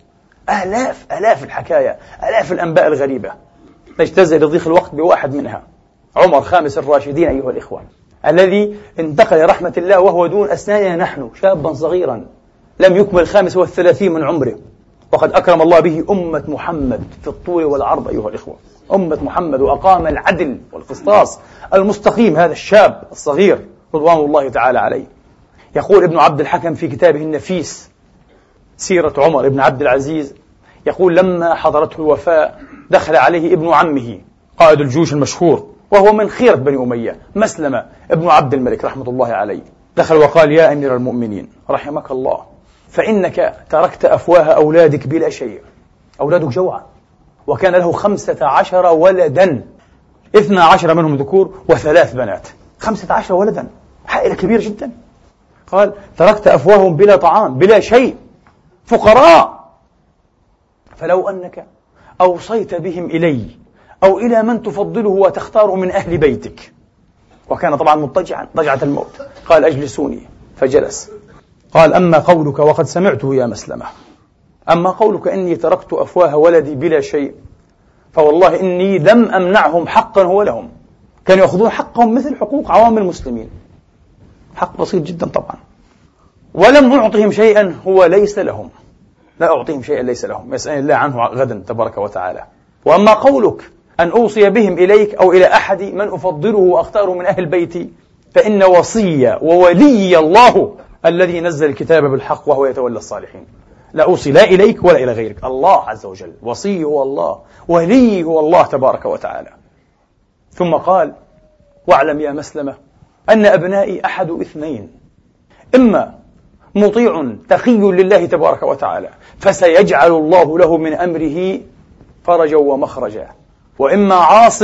آلاف الحكاية، آلاف الأنباء الغريبة. نجتزئ لضيق الوقت بواحد منها. عمر خامس الراشدين أيها الإخوة، الذي انتقل رحمة الله وهو دون أسناننا نحن، شابا صغيرا لم يكمل 35 من عمره، وقد أكرم الله به أمة محمد في الطول والعرض أيها الإخوة، أمة محمد، وأقام العدل والقسطاس المستقيم هذا الشاب الصغير رضوان الله تعالى عليه. يقول ابن عبد الحكم في كتابه النفيس سيرة عمر بن عبد العزيز، يقول لما حضرته الوفاة دخل عليه ابن عمه قائد الجيوش المشهور، وهو من خيرة بني أمية، مسلمة ابن عبد الملك رحمة الله عليه. دخل وقال يا أمير المؤمنين رحمك الله، فإنك تركت أفواه أولادك بلا شيء، أولادك جوعا، وكان له 15 ولدا، 12 منهم ذكور و3 بنات، 15 ولدا، عائلة كبيرة جدا. قال تركت أفواههم بلا طعام بلا شيء، فقراء، فلو أنك أوصيت بهم إلي أو إلى من تفضله وتختاره من أهل بيتك. وكان طبعا مضطجعا ضجعة الموت. قال أجلسوني، فجلس. قال أما قولك، وقد سمعته يا مسلمة، أما قولك إني تركت أفواه ولدي بلا شيء، فوالله إني لم أمنعهم حقا هو لهم، كانوا يأخذون حقهم مثل حقوق عوام المسلمين، حق بسيط جدا طبعا، ولم أعطهم شيئا هو ليس لهم، لا أعطيهم شيئا ليس لهم، يسأل الله عنه غدا تبارك وتعالى. وأما قولك أن أوصي بهم إليك أو إلى أحد من أفضله وأختاره من أهل بيتي، فإن وصي وولي الله الذي نزل الكتاب بالحق وهو يتولى الصالحين. لا أوصي لا إليك ولا إلى غيرك، الله عز وجل، وصي هو الله، ولي هو الله تبارك وتعالى. ثم قال واعلم يا مسلمة أن أبنائي أحد اثنين، إما مطيع تقي لله تبارك وتعالى فسيجعل الله له من أمره فرجا ومخرجا، وإما عاص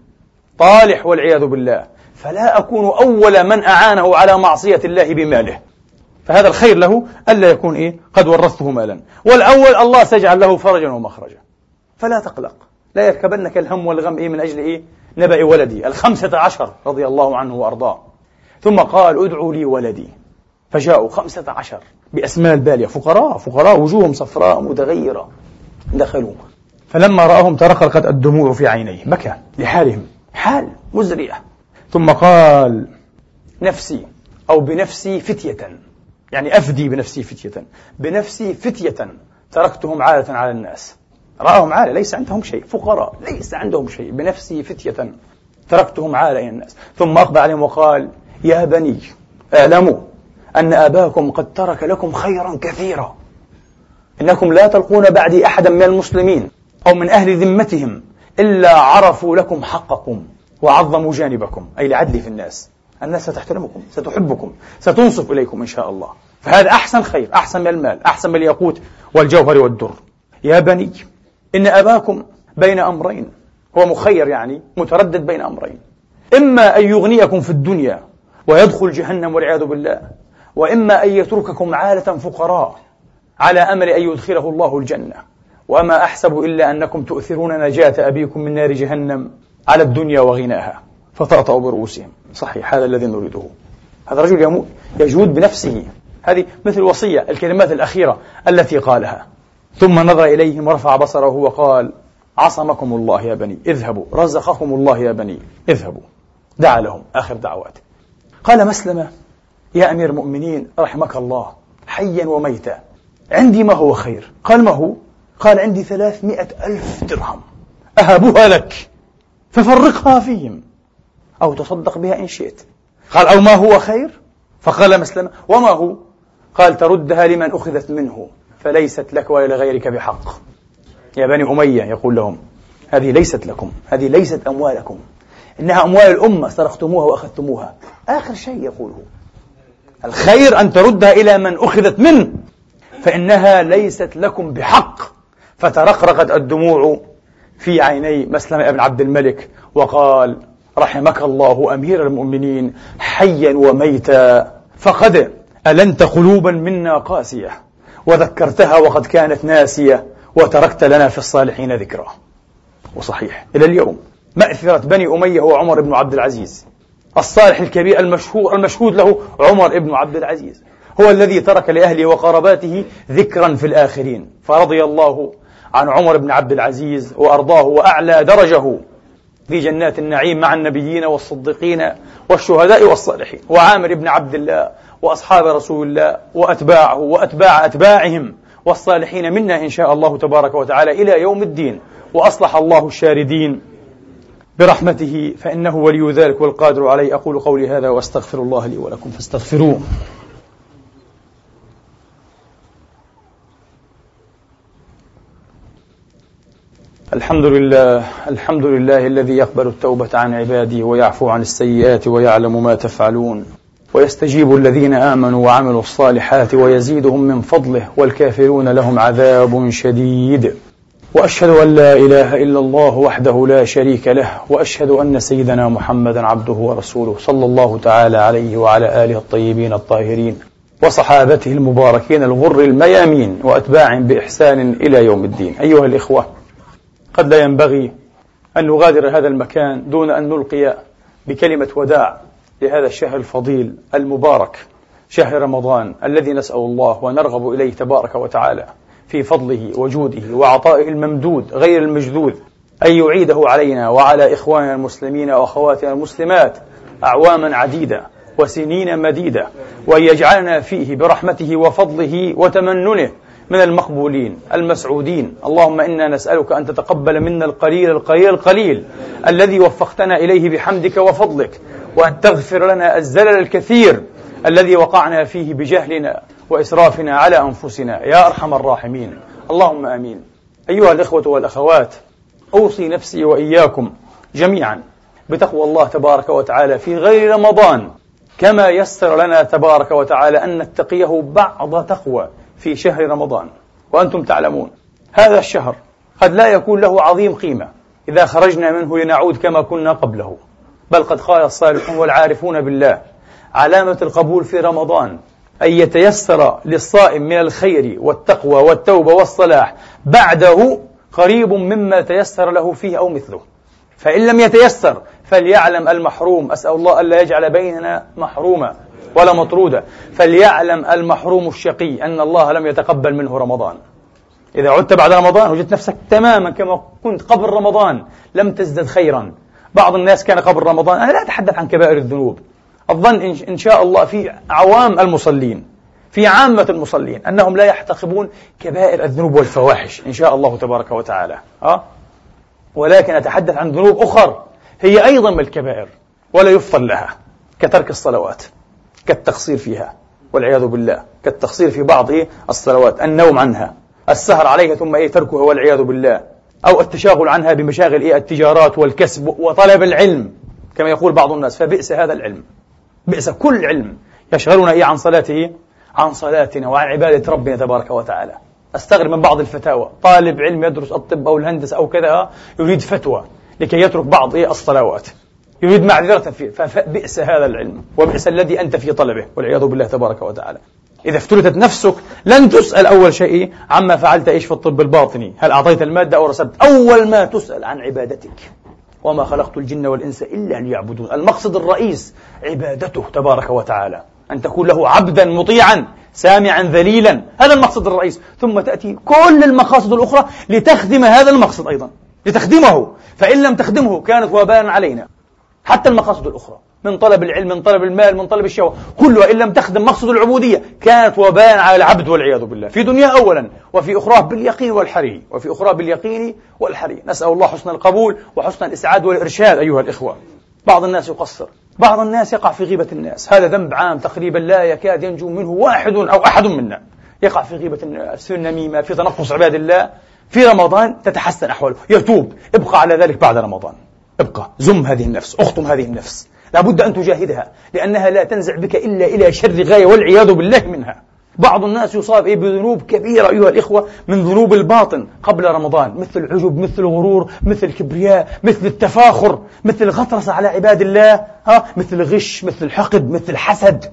طالح والعياذ بالله فلا أكون أول من أعانه على معصية الله بماله، فهذا الخير له ألا يكون قد ورثته مالا، والأول الله سيجعل له فرجا ومخرجا. فلا تقلق، لا يركبنك الهم والغم من أجل نبأ ولدي 15 رضي الله عنه وأرضاه. ثم قال ادعوا لي ولدي، فجاءوا 15 بأسماء البالية، فقراء وجوههم صفراء متغيرة، دخلوا فلما رأهم ترقرقت الدموع في عينيه، بكى لحالهم، حال مزرية. ثم قال نفسي أو بنفسي فتية، يعني أفدي بنفسي فتية، بنفسي فتية تركتهم عالة على الناس، رأهم عالة ليس عندهم شيء، فقراء ليس عندهم شيء، بنفسي فتية تركتهم عالة إلى الناس. ثم أقبل عليهم وقال يا بني اعلموا أن أباكم قد ترك لكم خيرا كثيرا، إنكم لا تلقون بعدي أحدا من المسلمين أو من أهل ذمتهم إلا عرفوا لكم حقكم وعظموا جانبكم، أي لعدل في الناس ستحترمكم، ستحبكم، ستنصف إليكم إن شاء الله، فهذا أحسن خير، أحسن من المال، أحسن من الياقوت والجوهر والدر. يا بني إن أباكم بين أمرين، هو مخير يعني متردد بين أمرين، إما أن يغنيكم في الدنيا ويدخل جهنم والعياذ بالله، وإما أن يترككم عالة فقراء على أمل أن يدخله الله الجنة. وما أحسب إلا أنكم تؤثرون نجاة أبيكم من نار جهنم على الدنيا وغناها فتأطأوا برؤوسهم. صحيح، هذا الذي نريده. هذا رجل يجود بنفسه. هذه مثل الوصية، الكلمات الأخيرة التي قالها. ثم نظر إليهم ورفع بصره وقال: عصمكم الله يا بني اذهبوا، رزقكم الله يا بني اذهبوا. دعا لهم آخر دعوات. قال مسلمة: يا أمير المؤمنين رحمك الله، حيا وميتا عندي ما هو خير. قال: ما هو؟ قال: عندي 300,000 درهم أهبها لك ففرقها فيهم أو تصدق بها إن شئت. قال: أو ما هو خير؟ فقال مسلمة: وما هو؟ قال: تردها لمن أخذت منه فليست لك ولا لغيرك بحق. يا بني أمية يقول لهم: هذه ليست لكم، هذه ليست أموالكم، إنها أموال الأمة سرقتموها وأخذتموها. آخر شيء يقوله الخير أن تردها إلى من أخذت منه فإنها ليست لكم بحق. فترقرقت الدموع في عيني مسلمة بن عبد الملك وقال: رحمك الله أمير المؤمنين حيا وميتا، فقد ألنت قلوبا منا قاسية وذكرتها وقد كانت ناسية وتركت لنا في الصالحين ذكرى. وصحيح إلى اليوم مأثرة بني أمية هو عمر بن عبد العزيز الصالح الكبير المشهود له عمر بن عبد العزيز، هو الذي ترك لأهله وقرباته ذكرا في الآخرين. فرضي الله عن عمر بن عبد العزيز وأرضاه وأعلى درجه في جنات النعيم مع النبيين والصديقين والشهداء والصالحين. وعامر بن عبد الله وأصحاب رسول الله وأتباعه وأتباع أتباعهم والصالحين منا إن شاء الله تبارك وتعالى إلى يوم الدين. وأصلح الله الشاردين برحمته فإنه ولي ذلك والقادر عليه. أقول قولي هذا وأستغفر الله لي ولكم فاستغفروه. الحمد لله الذي يقبل التوبة عن عباده ويعفو عن السيئات ويعلم ما تفعلون، ويستجيب الذين آمنوا وعملوا الصالحات ويزيدهم من فضله، والكافرون لهم عذاب شديد. وأشهد أن لا إله إلا الله وحده لا شريك له، وأشهد أن سيدنا محمدا عبده ورسوله صلى الله تعالى عليه وعلى آله الطيبين الطاهرين وصحابته المباركين الغر الميامين وأتباعهم بإحسان إلى يوم الدين. أيها الإخوة، قد لا ينبغي أن نغادر هذا المكان دون أن نلقي بكلمة وداع لهذا الشهر الفضيل المبارك، شهر رمضان الذي نسأل الله ونرغب إليه تبارك وتعالى في فضله وجوده وعطائه الممدود غير المجذوذ أن يعيده علينا وعلى إخواننا المسلمين وأخواتنا المسلمات أعواما عديدة وسنين مديدة، وأن يجعلنا فيه برحمته وفضله وتمننه من المقبولين المسعودين. اللهم إنا نسألك أن تتقبل منا القليل الذي وفقتنا إليه بحمدك وفضلك، وأن تغفر لنا الزلل الكثير الذي وقعنا فيه بجهلنا وإسرافنا على أنفسنا يا أرحم الراحمين. اللهم آمين. أيها الإخوة والأخوات، أوصي نفسي وإياكم جميعا بتقوى الله تبارك وتعالى في غير رمضان، كما يسر لنا تبارك وتعالى أن نتقيه بعض تقوى في شهر رمضان. وأنتم تعلمون هذا الشهر قد لا يكون له عظيم قيمة إذا خرجنا منه لنعود كما كنا قبله، بل قد قال الصالحون والعارفون بالله: علامة القبول في رمضان أن يتيسر للصائم من الخير والتقوى والتوبة والصلاح بعده قريب مما تيسر له فيه أو مثله. فإن لم يتيسر فليعلم المحروم، أسأل الله ألا يجعل بيننا محروما ولا مطرودا، فليعلم المحروم الشقي أن الله لم يتقبل منه رمضان. إذا عدت بعد رمضان وجدت نفسك تماما كما كنت قبل رمضان لم تزدد خيرا. بعض الناس كان قبل رمضان، أنا لا أتحدث عن كبائر الذنوب، الظن إن شاء الله في عوام المصلين، في عامة المصلين، أنهم لا يحتقبون كبائر الذنوب والفواحش إن شاء الله تبارك وتعالى، ولكن أتحدث عن ذنوب أخر هي أيضا من الكبائر ولا يفضل لها، كترك الصلوات، كالتقصير فيها والعياذ بالله، كالتقصير في بعض الصلوات، النوم عنها، السهر عليها ثم تركها والعياذ بالله، أو التشاغل عنها بمشاغل التجارات والكسب وطلب العلم كما يقول بعض الناس. فبئس هذا العلم، بئس كل علم يشغلنا عن صلاته عن صلاتنا وعن عبادة ربنا تبارك وتعالى. أستغرب من بعض الفتاوى، طالب علم يدرس الطب أو الهندسة أو كذا يريد فتوى لكي يترك بعض الصلوات، يريد معذرة فيه، فبئس هذا العلم وبئس الذي أنت في طلبه والعياذ بالله تبارك وتعالى. إذا افترضت نفسك لن تسأل أول شيء عما فعلت في الطب الباطني، هل أعطيت المادة أو رسبت، أول ما تسأل عن عبادتك. وما خلقت الجن والإنس إلا ليعبدون. المقصد الرئيس عبادته تبارك وتعالى، أن تكون له عبدا مطيعا سامعا ذليلا، هذا المقصد الرئيس. ثم تأتي كل المقاصد الأخرى لتخدم هذا المقصد أيضا، لتخدمه، فإن لم تخدمه كانت وبالا علينا. حتى المقاصد الأخرى من طلب العلم، من طلب المال، من طلب الشهوة، كلها إن لم تخدم مقصد العبودية كانت وبالا على العبد والعياذ بالله، في دنيا أولا وفي أخرى باليقين والحري، وفي أخرى باليقين والحري. نسأل الله حسن القبول وحسن الإسعاد والإرشاد أيها الإخوة. بعض الناس يقصر، بعض الناس يقع في غيبة الناس، هذا ذنب عام تقريبا لا يكاد ينجو منه واحد أو أحد منا. يقع في غيبة الناس، في النميمة، في تنقص عباد الله. في رمضان تتحسن أحواله، يتوب، ابقى على ذلك بعد رمضان، ابقى زم هذه النفس، اخطم هذه النفس، لابد أن تجاهدها لأنها لا تنزع بك إلا إلى شر غاية والعياذ بالله منها. بعض الناس يصاب بذنوب كبيرة أيها الإخوة من ذنوب الباطن قبل رمضان، مثل العجب، مثل الغرور، مثل الكبرياء، مثل التفاخر، مثل الغطرسة على عباد الله، مثل الغش، مثل الحقد، مثل الحسد،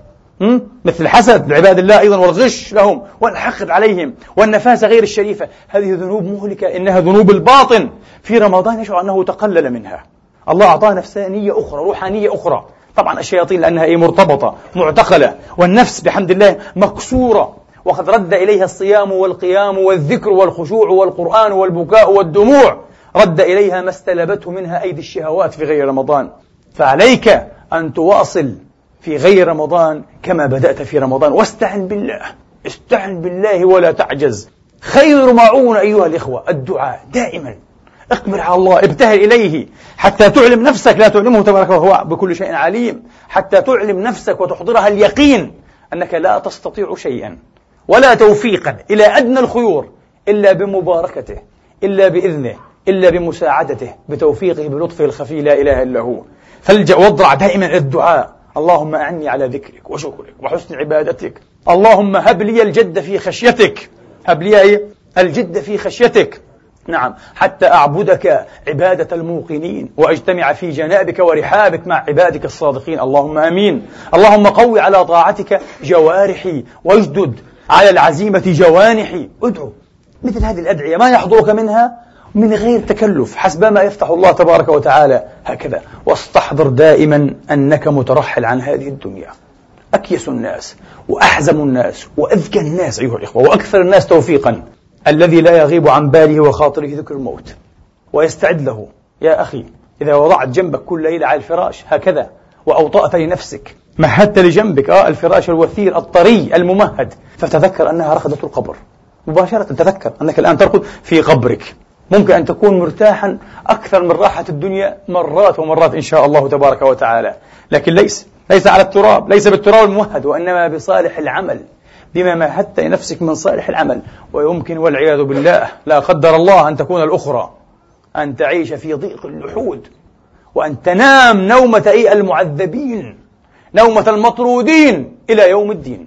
مثل الحسد لعباد الله أيضا، والغش لهم والحقد عليهم والنفاسة غير الشريفة. هذه ذنوب مهلكة، إنها ذنوب الباطن. في رمضان يشعر أنه تقلل منها، الله أعطاه نفسانية أخرى، روحانية أخرى. طبعا الشياطين لأنها مرتبطة معتقلة، والنفس بحمد الله مكسورة، وقد رد إليها الصيام والقيام والذكر والخشوع والقرآن والبكاء والدموع، رد إليها ما استلبته منها أيدي الشهوات في غير رمضان. فعليك أن تواصل في غير رمضان كما بدأت في رمضان، واستعن بالله، استعن بالله ولا تعجز. خير معون أيها الإخوة الدعاء دائما. اقبل على الله، ابتهل إليه حتى تعلم نفسك، لا تعلمه تبارك وهو بكل شيء عليم، حتى تعلم نفسك وتحضرها اليقين أنك لا تستطيع شيئا ولا توفيقا إلى أدنى الخيور إلا بمباركته، إلا بإذنه، إلا بمساعدته، بتوفيقه، بلطفه الخفي لا إله إلا هو. فالجأ واضرع دائما الدعاء، اللهم أعني على ذكرك وشكرك وحسن عبادتك، اللهم هب لي الجد في خشيتك، هب لي الجد في خشيتك، نعم، حتى أعبدك عبادة الموقنين وأجتمع في جنابك ورحابك مع عبادك الصادقين، اللهم آمين. اللهم قوي على طاعتك جوارحي واجدد على العزيمة جوانحي. ادعو مثل هذه الأدعية ما يحضرك منها من غير تكلف، حسب ما يفتح الله تبارك وتعالى هكذا. واستحضر دائما أنك مترحل عن هذه الدنيا. أكيس الناس وأحزم الناس وأذكى الناس أيها الإخوة وأكثر الناس توفيقا الذي لا يغيب عن باله وخاطره ذكر الموت ويستعد له. يا أخي، إذا وضعت جنبك كل ليلة على الفراش هكذا وأوطأت لنفسك، مهدت لجنبك الفراش الوثير الطري الممهد، فتذكر أنها رخدة القبر مباشرة. تذكر أنك الآن ترقد في قبرك، ممكن أن تكون مرتاحا أكثر من راحة الدنيا مرات ومرات إن شاء الله تبارك وتعالى، لكن ليس على التراب، ليس بالتراب الممهد، وإنما بصالح العمل، بما مهدت لنفسك من صالح العمل. ويمكن والعياذ بالله لا قدر الله أن تكون الأخرى، أن تعيش في ضيق اللحود، وأن تنام نومة المعذبين، نومة المطرودين إلى يوم الدين،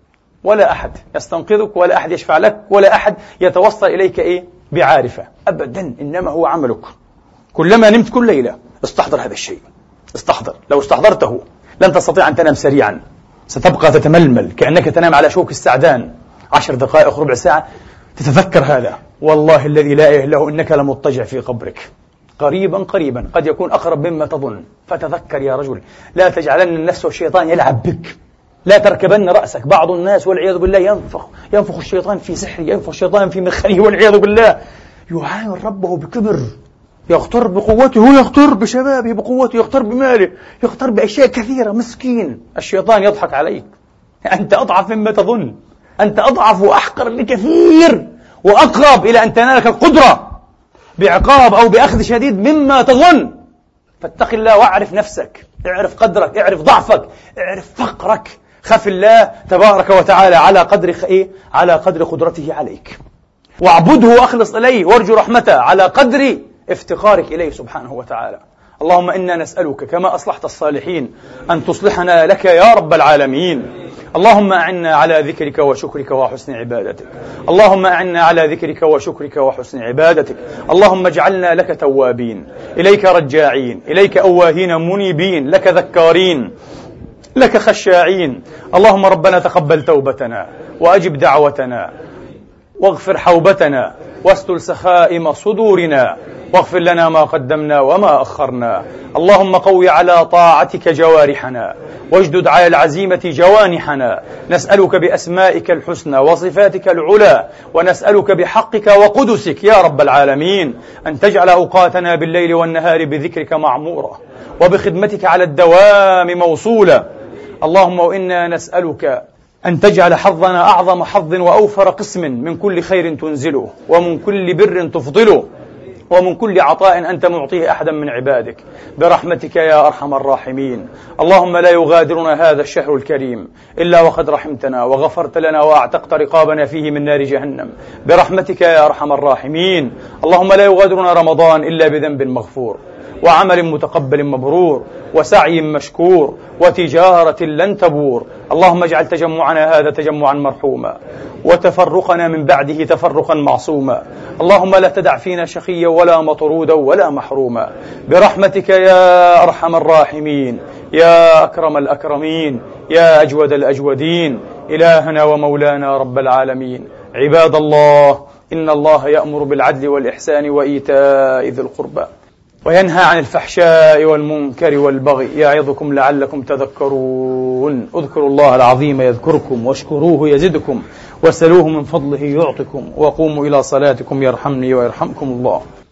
ولا أحد يستنقذك، ولا أحد يشفع لك، ولا أحد يتوصل إليك بعارفة أبدا، إنما هو عملك. كلما نمت كل ليلة استحضر هذا الشيء، استحضر. لو استحضرته لن تستطيع أن تنام سريعا، ستبقى تتململ كأنك تنام على شوك السعدان 10 دقائق ربع ساعة. تتذكر هذا، والله الذي لا إله إلا هو إنك لمضطجع في قبرك قريبا قد يكون أقرب مما تظن. فتذكر يا رجل، لا تجعلن النفس والشيطان يلعب بك، لا تركبن رأسك. بعض الناس والعياذ بالله ينفخ الشيطان في سحره، ينفخ الشيطان في مخنه والعياذ بالله، يعامل ربه بكبر، يغتر بقوته، يغتر بشبابه بقوته، يغتر بماله، يغتر بأشياء كثيرة. مسكين، الشيطان يضحك عليك، أنت أضعف مما تظن، أنت أضعف وأحقر بكثير، وأقرب إلى أن تنالك القدرة بعقاب أو بأخذ شديد مما تظن. فاتق الله واعرف نفسك، اعرف قدرك، اعرف ضعفك، اعرف فقرك، خف الله تبارك وتعالى على قدر قدرته عليك، واعبده وأخلص إليه وارجو رحمته على قدر افتقارك إليه سبحانه وتعالى. اللهم إنا نسألك كما أصلحت الصالحين أن تصلحنا لك يا رب العالمين. اللهم أعنا على ذكرك وشكرك وحسن عبادتك. اللهم أعنا على ذكرك وشكرك وحسن عبادتك. اللهم اجعلنا لك توابين، إليك رجاعين، إليك أواهين منيبين، لك ذكارين، لك خشاعين. اللهم ربنا تقبل توبتنا وأجب دعوتنا واغفر حوبتنا واستر سخائم صدورنا واغفر لنا ما قدمنا وما أخرنا. اللهم قوي على طاعتك جوارحنا واجدد على العزيمة جوانحنا. نسألك بأسمائك الحسنى وصفاتك العلى، ونسألك بحقك وقدسك يا رب العالمين أن تجعل أوقاتنا بالليل والنهار بذكرك معمورة وبخدمتك على الدوام موصولة. اللهم وإنا نسألك أن تجعل حظنا أعظم حظ وأوفر قسم من كل خير تنزله ومن كل بر تفضله ومن كل عطاء أنت معطيه أحدا من عبادك برحمتك يا أرحم الراحمين. اللهم لا يغادرنا هذا الشهر الكريم إلا وقد رحمتنا وغفرت لنا وأعتقت رقابنا فيه من نار جهنم برحمتك يا أرحم الراحمين. اللهم لا يغادرنا رمضان إلا بذنب مغفور وعمل متقبل مبرور وسعي مشكور وتجارة لن تبور. اللهم اجعل تجمعنا هذا تجمعا مرحوما وتفرقنا من بعده تفرقا معصوما. اللهم لا تدع فينا شقيا ولا مطرودا ولا محروما برحمتك يا أرحم الراحمين يا أكرم الأكرمين يا أجود الأجودين إلهنا ومولانا رب العالمين. عباد الله، إن الله يأمر بالعدل والإحسان وإيتاء ذي القربى وينهى عن الفحشاء والمنكر والبغي يعظكم لعلكم تذكرون. اذكروا الله العظيم يذكركم واشكروه يزدكم واسألوه من فضله يعطكم وقوموا إلى صلاتكم يرحمني ويرحمكم الله.